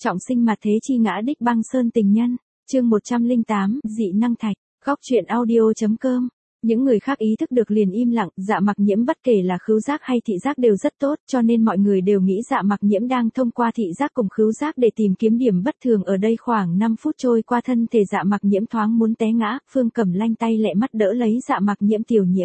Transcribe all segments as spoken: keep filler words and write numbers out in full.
Trọng sinh mặt thế chi ngã đích băng sơn tình nhân, chương một trăm lẻ tám, dị năng thạch, góc truyện audio.com. Những người khác ý thức được liền im lặng, Dạ Mặc Nhiễm bất kể là khứu giác hay thị giác đều rất tốt, cho nên mọi người đều nghĩ Dạ Mặc Nhiễm đang thông qua thị giác cùng khứu giác để tìm kiếm điểm bất thường ở đây. Khoảng năm phút trôi qua, thân thể Dạ Mặc Nhiễm thoáng muốn té ngã, Phương Cẩm lanh tay lẹ mắt đỡ lấy Dạ Mặc Nhiễm. Tiểu Nhiễm.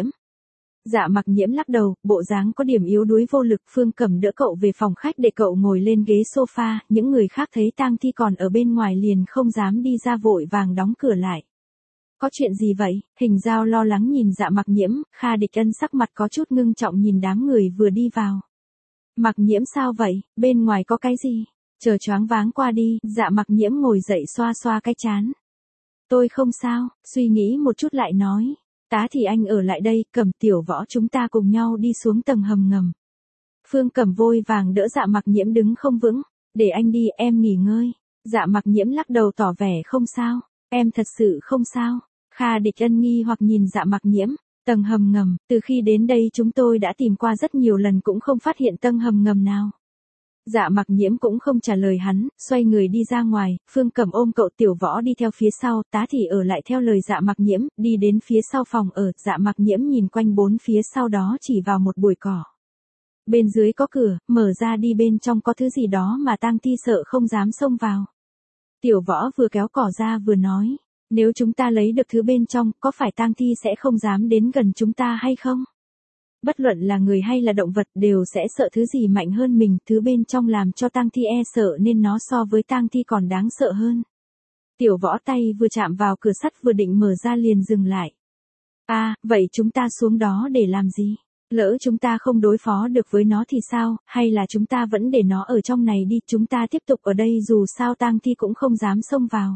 Dạ Mặc Nhiễm lắc đầu, bộ dáng có điểm yếu đuối vô lực. Phương Cẩm đỡ cậu về phòng khách để cậu ngồi lên ghế sofa, những người khác thấy tang thi còn ở bên ngoài liền không dám đi ra, vội vàng đóng cửa lại. Có chuyện gì vậy? Hình Giao lo lắng nhìn Dạ Mặc Nhiễm, Kha Địch Ân sắc mặt có chút ngưng trọng nhìn đám người vừa đi vào. Mặc Nhiễm sao vậy, bên ngoài có cái gì? Chờ choáng váng qua đi, Dạ Mặc Nhiễm ngồi dậy xoa xoa cái trán. Tôi không sao, suy nghĩ một chút lại nói. Tá thì anh ở lại đây, Cẩm Tiểu Võ chúng ta cùng nhau đi xuống tầng hầm ngầm. Phương Cẩm vội vàng đỡ Dạ Mặc Nhiễm đứng không vững. Để anh đi, em nghỉ ngơi. Dạ Mặc Nhiễm lắc đầu tỏ vẻ không sao. Em thật sự không sao. Kha Địch Ân nghi hoặc nhìn Dạ Mặc Nhiễm. Tầng hầm ngầm, từ khi đến đây chúng tôi đã tìm qua rất nhiều lần cũng không phát hiện tầng hầm ngầm nào. Dạ Mặc Nhiễm cũng không trả lời hắn, xoay người đi ra ngoài. Phương Cẩm ôm cậu Tiểu Võ đi theo phía sau, Tá thì ở lại theo lời Dạ Mặc Nhiễm, đi đến phía sau phòng ở. Dạ Mặc Nhiễm nhìn quanh bốn phía, sau đó chỉ vào một bụi cỏ. Bên dưới có cửa, mở ra đi, bên trong có thứ gì đó mà tang thi sợ không dám xông vào. Tiểu Võ vừa kéo cỏ ra vừa nói, nếu chúng ta lấy được thứ bên trong, có phải tang thi sẽ không dám đến gần chúng ta hay không? Bất luận là người hay là động vật đều sẽ sợ thứ gì mạnh hơn mình, thứ bên trong làm cho tang thi e sợ nên nó so với tang thi còn đáng sợ hơn. Tiểu Võ tay vừa chạm vào cửa sắt vừa định mở ra liền dừng lại. À, vậy chúng ta xuống đó để làm gì? Lỡ chúng ta không đối phó được với nó thì sao, hay là chúng ta vẫn để nó ở trong này đi, chúng ta tiếp tục ở đây dù sao tang thi cũng không dám xông vào.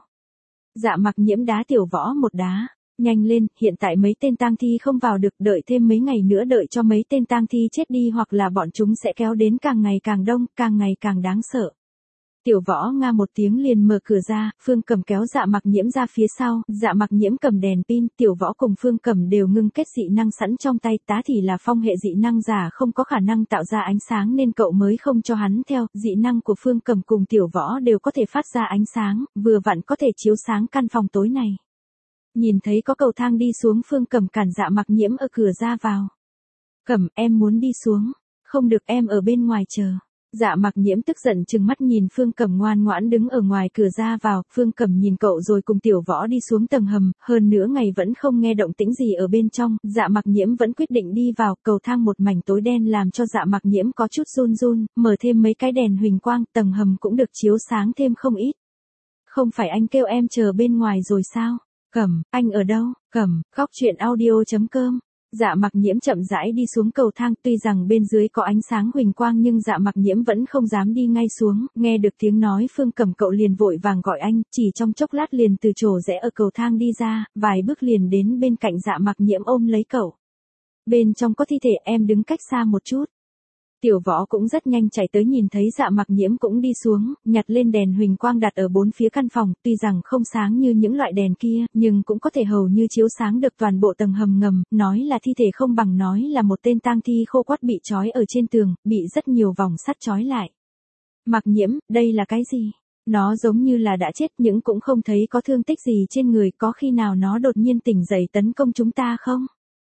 Dạ Mặc Nhiễm đá Tiểu Võ một đá. Nhanh lên, hiện tại mấy tên tang thi không vào được, đợi thêm mấy ngày nữa, đợi cho mấy tên tang thi chết đi hoặc là bọn chúng sẽ kéo đến càng ngày càng đông, càng ngày càng đáng sợ. Tiểu Võ nga một tiếng liền mở cửa ra, Phương Cẩm kéo Dạ Mặc Nhiễm ra phía sau, Dạ Mặc Nhiễm cầm đèn pin, Tiểu Võ cùng Phương Cẩm đều ngưng kết dị năng sẵn trong tay. Tá thì là phong hệ dị năng giả không có khả năng tạo ra ánh sáng nên cậu mới không cho hắn theo, dị năng của Phương Cẩm cùng Tiểu Võ đều có thể phát ra ánh sáng, vừa vặn có thể chiếu sáng căn phòng tối này. Nhìn thấy có cầu thang đi xuống, Phương Cẩm cản Dạ Mặc Nhiễm ở cửa ra vào. Cẩm, em muốn đi xuống. Không được, em ở bên ngoài chờ. Dạ Mặc Nhiễm tức giận trừng mắt nhìn Phương Cẩm ngoan ngoãn đứng ở ngoài cửa ra vào. Phương Cẩm nhìn cậu rồi cùng Tiểu Võ đi xuống tầng hầm, hơn nửa ngày vẫn không nghe động tĩnh gì ở bên trong. Dạ Mặc Nhiễm vẫn quyết định đi vào, cầu thang một mảnh tối đen làm cho Dạ Mặc Nhiễm có chút run run, mở thêm mấy cái đèn huỳnh quang, tầng hầm cũng được chiếu sáng thêm không ít. Không phải anh kêu em chờ bên ngoài rồi sao? Cẩm, anh ở đâu? Cẩm, góc truyện audio.com. Dạ Mặc Nhiễm chậm rãi đi xuống cầu thang, tuy rằng bên dưới có ánh sáng huỳnh quang nhưng Dạ Mặc Nhiễm vẫn không dám đi ngay xuống, nghe được tiếng nói Phương Cẩm cậu liền vội vàng gọi anh, chỉ trong chốc lát liền từ chỗ rẽ ở cầu thang đi ra, vài bước liền đến bên cạnh Dạ Mặc Nhiễm ôm lấy cậu. Bên trong có thi thể, em đứng cách xa một chút. Tiểu Võ cũng rất nhanh chạy tới, nhìn thấy Dạ Mặc Nhiễm cũng đi xuống, nhặt lên đèn huỳnh quang đặt ở bốn phía căn phòng, tuy rằng không sáng như những loại đèn kia, nhưng cũng có thể hầu như chiếu sáng được toàn bộ tầng hầm ngầm, nói là thi thể không bằng nói là một tên tang thi khô quắt bị trói ở trên tường, bị rất nhiều vòng sắt trói lại. Mặc Nhiễm, đây là cái gì? Nó giống như là đã chết nhưng cũng không thấy có thương tích gì trên người, có khi nào nó đột nhiên tỉnh dậy tấn công chúng ta không?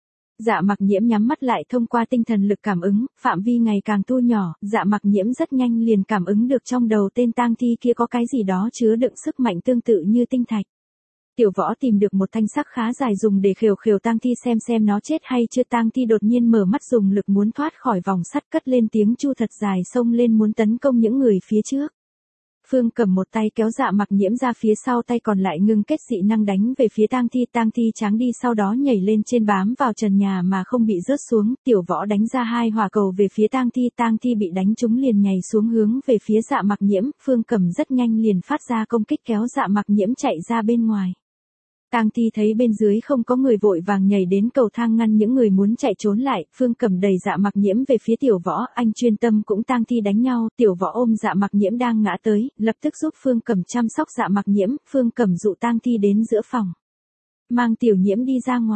Dạ Mặc Nhiễm nhắm mắt lại, thông qua tinh thần lực cảm ứng, phạm vi ngày càng thu nhỏ, Dạ Mặc Nhiễm rất nhanh liền cảm ứng được trong đầu tên tang thi kia có cái gì đó chứa đựng sức mạnh tương tự như tinh thạch. Tiểu Võ tìm được một thanh sắc khá dài dùng để khều khều tang thi xem xem nó chết hay chưa. Tang thi đột nhiên mở mắt dùng lực muốn thoát khỏi vòng sắt, cất lên tiếng chu thật dài xông lên muốn tấn công những người phía trước. Phương Cẩm một tay kéo Dạ Mặc Nhiễm ra phía sau, tay còn lại ngưng kết dị năng đánh về phía tang thi. Tang thi tráng đi, sau đó nhảy lên trên bám vào trần nhà mà không bị rớt xuống. Tiểu Võ đánh ra hai hỏa cầu về phía tang thi, tang thi bị đánh trúng liền nhảy xuống hướng về phía Dạ Mặc Nhiễm. Phương Cẩm rất nhanh liền phát ra công kích kéo Dạ Mặc Nhiễm chạy ra bên ngoài. Tang thi thấy bên dưới không có người vội vàng nhảy đến cầu thang ngăn những người muốn chạy trốn lại. Phương Cẩm đẩy Dạ Mặc Nhiễm về phía Tiểu Võ, anh chuyên tâm cũng tang thi đánh nhau. Tiểu Võ ôm Dạ Mặc Nhiễm đang ngã tới, lập tức giúp Phương Cẩm chăm sóc Dạ Mặc Nhiễm. Phương Cẩm dụ tang thi đến giữa phòng, mang Tiểu Nhiễm đi ra ngoài.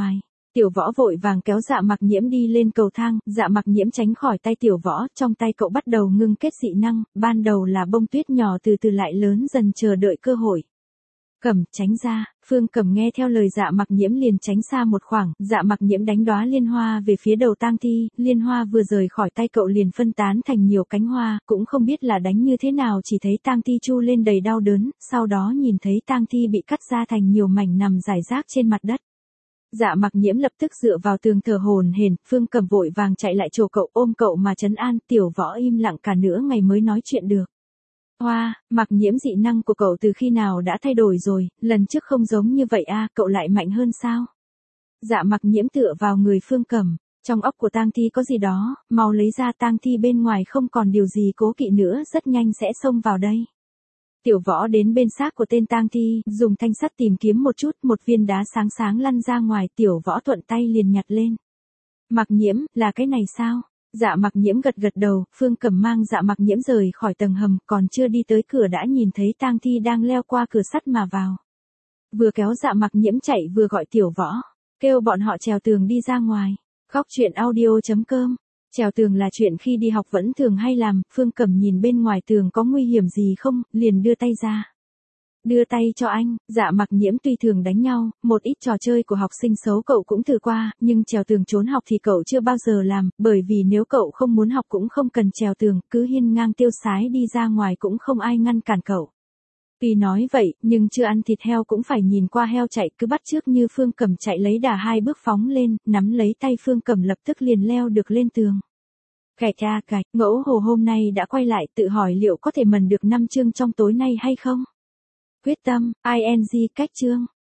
Tiểu Võ vội vàng kéo Dạ Mặc Nhiễm đi lên cầu thang, Dạ Mặc Nhiễm tránh khỏi tay Tiểu Võ, trong tay cậu bắt đầu ngưng kết dị năng, ban đầu là bông tuyết nhỏ từ từ lại lớn dần chờ đợi cơ hội. Cẩm, tránh ra, Phương Cẩm nghe theo lời Dạ Mặc Nhiễm liền tránh xa một khoảng, Dạ Mặc Nhiễm đánh đóa liên hoa về phía đầu tang thi, liên hoa vừa rời khỏi tay cậu liền phân tán thành nhiều cánh hoa, cũng không biết là đánh như thế nào chỉ thấy tang thi chu lên đầy đau đớn, sau đó nhìn thấy tang thi bị cắt ra thành nhiều mảnh nằm rải rác trên mặt đất. Dạ Mặc Nhiễm lập tức dựa vào tường thở hổn hển, Phương Cẩm vội vàng chạy lại chỗ cậu ôm cậu mà trấn an, Tiểu Võ im lặng cả nửa ngày mới nói chuyện được. Hoa, Mặc Nhiễm dị năng của cậu từ khi nào đã thay đổi rồi, lần trước không giống như vậy a, cậu lại mạnh hơn sao? Dạ Mặc Nhiễm tựa vào người Phương Cẩm, trong óc của tang thi có gì đó, mau lấy ra, tang thi bên ngoài không còn điều gì cố kỵ nữa, rất nhanh sẽ xông vào đây. Tiểu Võ đến bên xác của tên tang thi, dùng thanh sắt tìm kiếm một chút, một viên đá sáng sáng lăn ra ngoài, Tiểu Võ thuận tay liền nhặt lên. Mặc Nhiễm, là cái này sao? Dạ Mặc Nhiễm gật gật đầu, Phương Cẩm mang Dạ Mặc Nhiễm rời khỏi tầng hầm, còn chưa đi tới cửa đã nhìn thấy tang thi đang leo qua cửa sắt mà vào. Vừa kéo Dạ Mặc Nhiễm chạy vừa gọi Tiểu Võ, kêu bọn họ trèo tường đi ra ngoài. Khóc chuyện audio chấm com. Trèo tường là chuyện khi đi học vẫn thường hay làm, Phương Cẩm nhìn bên ngoài tường có nguy hiểm gì không, liền đưa tay ra. Đưa tay cho anh, Dạ Mặc Nhiễm tuy thường đánh nhau, một ít trò chơi của học sinh xấu cậu cũng thử qua, nhưng trèo tường trốn học thì cậu chưa bao giờ làm, bởi vì nếu cậu không muốn học cũng không cần trèo tường, cứ hiên ngang tiêu sái đi ra ngoài cũng không ai ngăn cản cậu. Tuy nói vậy, nhưng chưa ăn thịt heo cũng phải nhìn qua heo chạy, cứ bắt chước như Phương Cẩm chạy lấy đà hai bước phóng lên, nắm lấy tay Phương Cẩm lập tức liền leo được lên tường. Gạch a gạch, Ngẫu Hồ hôm nay đã quay lại, tự hỏi liệu có thể mần được năm chương trong tối nay hay không? Quyết tâm, ing cách chương.